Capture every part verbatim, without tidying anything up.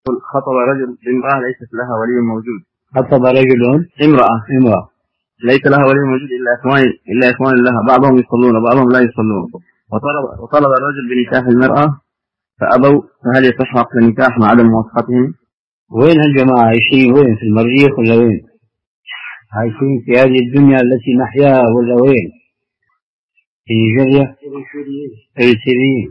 خطب رجل بامرأة ليست لها ولي موجود. خطب رجل امرأة امرأة ليس لها ولي موجود إلا إخوان إلا إخوان لها، بعضهم يصلون وبعضهم لا يصلون، وطلب وطلب الرجل بنكاح المرأة فأبوا، فهل يصح عقد النكاح مع عدم موافقتهم؟ وين هالجماعة عايشين؟ وين في المريخ ولا وين؟ عايشين في هذه الدنيا التي نحياها ولا وين؟ في نيجيريا؟ إريتريين.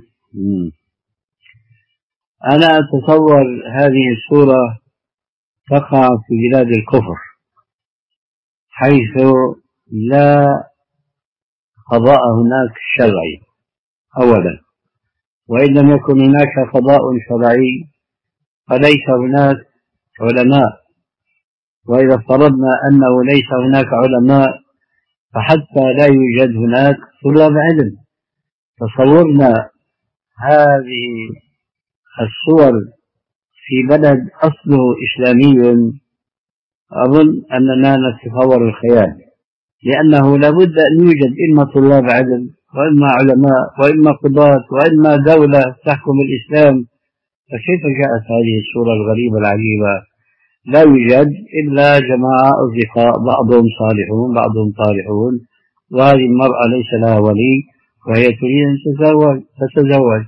أنا أتصور هذه الصورة تقع في بلاد الكفر، حيث لا قضاء هناك شرعي أولا، وإن لم يكن هناك قضاء شرعي فليس هناك علماء، وإذا افترضنا أنه ليس هناك علماء فحتى لا يوجد هناك طلاب علم. تصورنا هذه الصور في بلد أصله إسلامي أظن أننا نتصور الخيال، لأنه لابد أن يوجد إما طلاب علم وإما علماء وإما قضاة وإما دولة تحكم الإسلام. فكيف جاءت هذه الصورة الغريبة العجيبة؟ لا يوجد إلا جماعة أصدقاء، بعضهم صالحون بعضهم طالحون، وهذه المرأة ليس لها ولي وهي تريد أن تتزوج تتزوج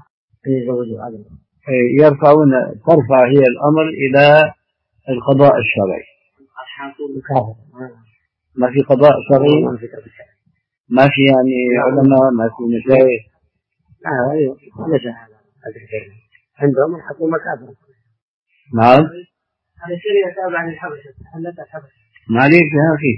يرفعون ترفع هي الأمر إلى القضاء الشرعي. ما في قضاء شرعي، ما في يعني علماء، ما في مشايخ. عندهم الحكومة كافرة. نعم. هذا سوريا تابعة للحبشة، حلتها الحبشة. ما عليك يا أخي،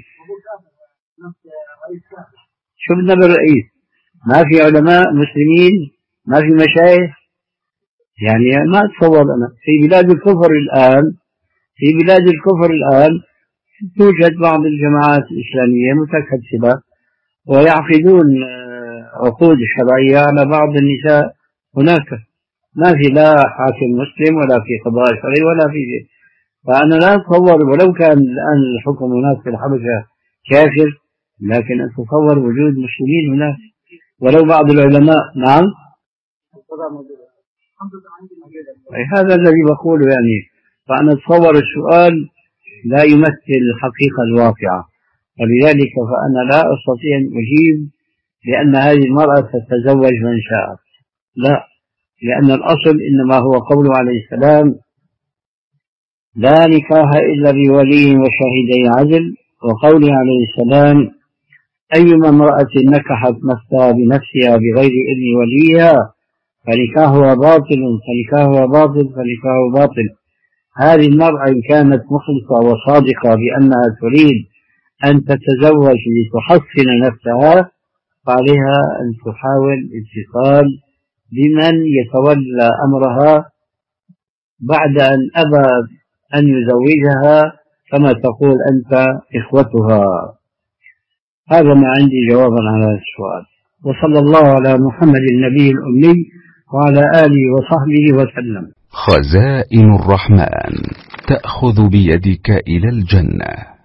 شو بدنا بالرئيس؟ ما في علماء مسلمين، ما في مشايخ، يعني ما أتصور أنا. في بلاد الكفر الآن في بلاد الكفر الآن توجد بعض الجماعات الإسلامية متكتبة ويعقدون عقود شرعية على بعض النساء هناك، ما في لا حاكم مسلم ولا في قضاء شرعي ولا في شيء. فأنا لا أتصور، ولو كان الآن الحكم هناك في الحبشة كافر، لكن أتصور وجود مسلمين هناك ولو بعض العلماء. نعم، هذا الذي بقوله يعني. فأنا أتصور السؤال لا يمثل الحقيقة الواقعة، ولذلك فأنا لا أستطيع أن أجيب لأن هذه المرأة تتزوج من شاءت، لا، لأن الأصل إنما هو قوله عليه السلام: لا نكاح إلا بولي وشهيدي عدل، وقوله عليه السلام: أيما امرأة نكحت نفسها بنفسها بغير إذن وليها فنكاحها باطل فنكاحها باطل فنكاحها باطل. هذه المرأة إن كانت مخلصة وصادقة بأنها تريد أن تتزوج لتحصن نفسها فعليها أن تحاول اتصال بمن يتولى أمرها بعد أن أبى أن يزوجها، كما تقول أنت إخوتها. هذا ما عندي جوابا على هذا السؤال. وصلى الله على محمد النبي الأمي وعلى آله وصحبه وسلم. خزائن الرحمن تأخذ بيدك إلى الجنة.